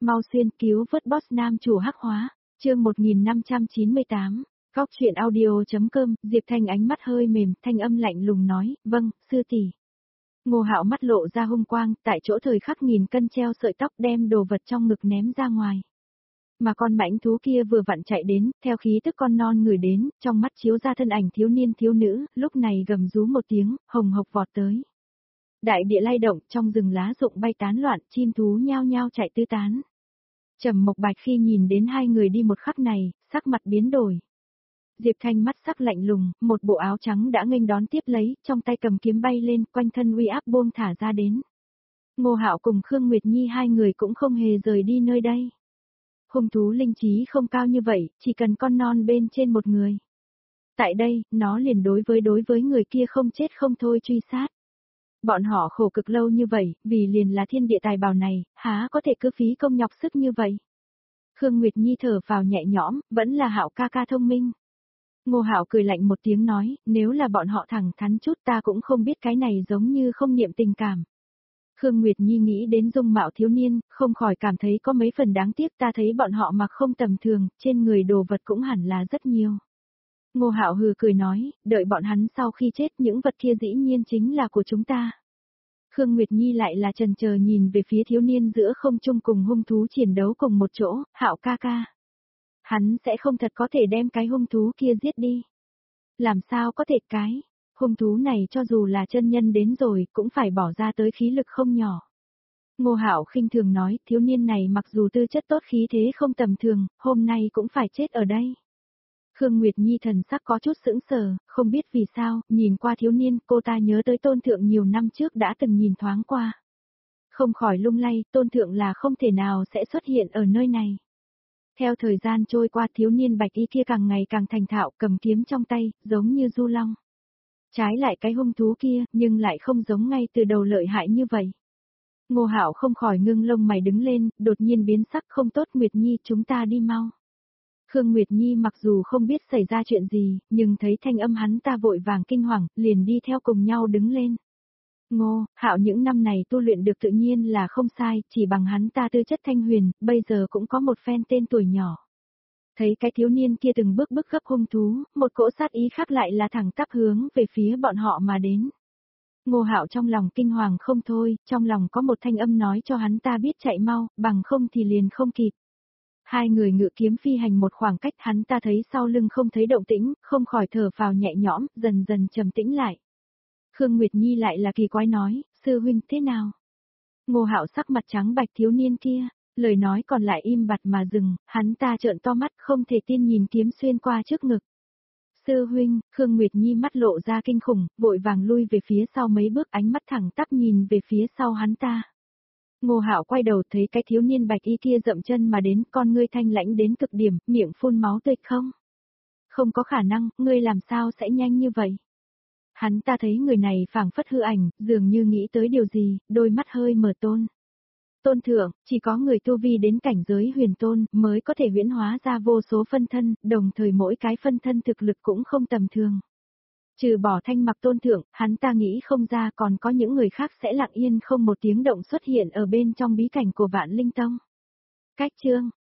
mau xuyên cứu vớt boss nam chủ hắc hóa, chương 1598, góc chuyện audio.com, Diệp Thanh ánh mắt hơi mềm, thanh âm lạnh lùng nói, vâng, sư tỷ. Ngô Hạo mắt lộ ra hung quang, tại chỗ thời khắc nghìn cân treo sợi tóc đem đồ vật trong ngực ném ra ngoài. Mà con mãnh thú kia vừa vặn chạy đến, theo khí tức con non người đến, trong mắt chiếu ra thân ảnh thiếu niên thiếu nữ, lúc này gầm rú một tiếng, hồng hộc vọt tới. Đại địa lay động, trong rừng lá rụng bay tán loạn, chim thú nhao nhao chạy tứ tán. Trầm Mộc Bạch khi nhìn đến hai người đi một khắc này, sắc mặt biến đổi. Diệp Thanh mắt sắc lạnh lùng, một bộ áo trắng đã nghênh đón tiếp lấy, trong tay cầm kiếm bay lên, quanh thân uy áp buông thả ra đến. Ngô Hạo cùng Khương Nguyệt Nhi hai người cũng không hề rời đi nơi đây. Hung thú linh trí không cao như vậy, chỉ cần con non bên trên một người. Tại đây, nó liền đối với người kia không chết không thôi truy sát. Bọn họ khổ cực lâu như vậy, vì liền là thiên địa tài bảo này, há có thể cứ phí công nhọc sức như vậy. Khương Nguyệt Nhi thở vào nhẹ nhõm, vẫn là Hạo ca ca thông minh. Ngô Hạo cười lạnh một tiếng nói, nếu là bọn họ thẳng thắn chút ta cũng không biết cái này giống như không niệm tình cảm. Khương Nguyệt Nhi nghĩ đến dung mạo thiếu niên, không khỏi cảm thấy có mấy phần đáng tiếc, ta thấy bọn họ mặc không tầm thường, trên người đồ vật cũng hẳn là rất nhiều. Ngô Hạo hừ cười nói, đợi bọn hắn sau khi chết những vật kia dĩ nhiên chính là của chúng ta. Khương Nguyệt Nhi lại là chần chờ nhìn về phía thiếu niên giữa không trung cùng hung thú chiến đấu cùng một chỗ, Hạo ca ca. Hắn sẽ không thật có thể đem cái hung thú kia giết đi. Làm sao có thể cái hung thú này cho dù là chân nhân đến rồi cũng phải bỏ ra tới khí lực không nhỏ. Ngô Hạo khinh thường nói, thiếu niên này mặc dù tư chất tốt khí thế không tầm thường, hôm nay cũng phải chết ở đây. Khương Nguyệt Nhi thần sắc có chút sững sờ, không biết vì sao, nhìn qua thiếu niên, cô ta nhớ tới Tôn Thượng nhiều năm trước đã từng nhìn thoáng qua. Không khỏi lung lay, Tôn Thượng là không thể nào sẽ xuất hiện ở nơi này. Theo thời gian trôi qua thiếu niên bạch y kia càng ngày càng thành thạo, cầm kiếm trong tay, giống như du long. Trái lại cái hung thú kia, nhưng lại không giống ngay từ đầu lợi hại như vậy. Ngô Hạo không khỏi ngưng lông mày đứng lên, đột nhiên biến sắc, không tốt, Nguyệt Nhi, chúng ta đi mau. Khương Nguyệt Nhi mặc dù không biết xảy ra chuyện gì, nhưng thấy thanh âm hắn ta vội vàng kinh hoàng, liền đi theo cùng nhau đứng lên. Ngô Hạo những năm này tu luyện được tự nhiên là không sai, chỉ bằng hắn ta tư chất thanh huyền, bây giờ cũng có một phen tên tuổi nhỏ. Thấy cái thiếu niên kia từng bước bước gấp hung thú, một cỗ sát ý khác lại là thẳng tắp hướng về phía bọn họ mà đến. Ngô Hạo trong lòng kinh hoàng không thôi, trong lòng có một thanh âm nói cho hắn ta biết chạy mau, bằng không thì liền không kịp. Hai người ngự kiếm phi hành một khoảng cách, hắn ta thấy sau lưng không thấy động tĩnh, không khỏi thở phào nhẹ nhõm, dần dần trầm tĩnh lại. Khương Nguyệt Nhi lại là kỳ quái nói, sư huynh thế nào? Ngô Hạo sắc mặt trắng bạch, thiếu niên kia, lời nói còn lại im bặt mà dừng, hắn ta trợn to mắt không thể tin nhìn kiếm xuyên qua trước ngực. Sư huynh, Khương Nguyệt Nhi mắt lộ ra kinh khủng, vội vàng lui về phía sau mấy bước, ánh mắt thẳng tắp nhìn về phía sau hắn ta. Ngô Hạo quay đầu thấy cái thiếu niên bạch y kia dậm chân mà đến, con ngươi thanh lãnh đến cực điểm, miệng phun máu tươi. Không? Không có khả năng, ngươi làm sao sẽ nhanh như vậy? Hắn ta thấy người này phảng phất hư ảnh, dường như nghĩ tới điều gì, đôi mắt hơi mở. Tôn Thượng, chỉ có người tu vi đến cảnh giới huyền tôn mới có thể huyễn hóa ra vô số phân thân, đồng thời mỗi cái phân thân thực lực cũng không tầm thường. Trừ bỏ Thanh Mặc Tôn Thượng, hắn ta nghĩ không ra còn có những người khác sẽ lặng yên không một tiếng động xuất hiện ở bên trong bí cảnh của Vạn Linh Tông. Cách chương,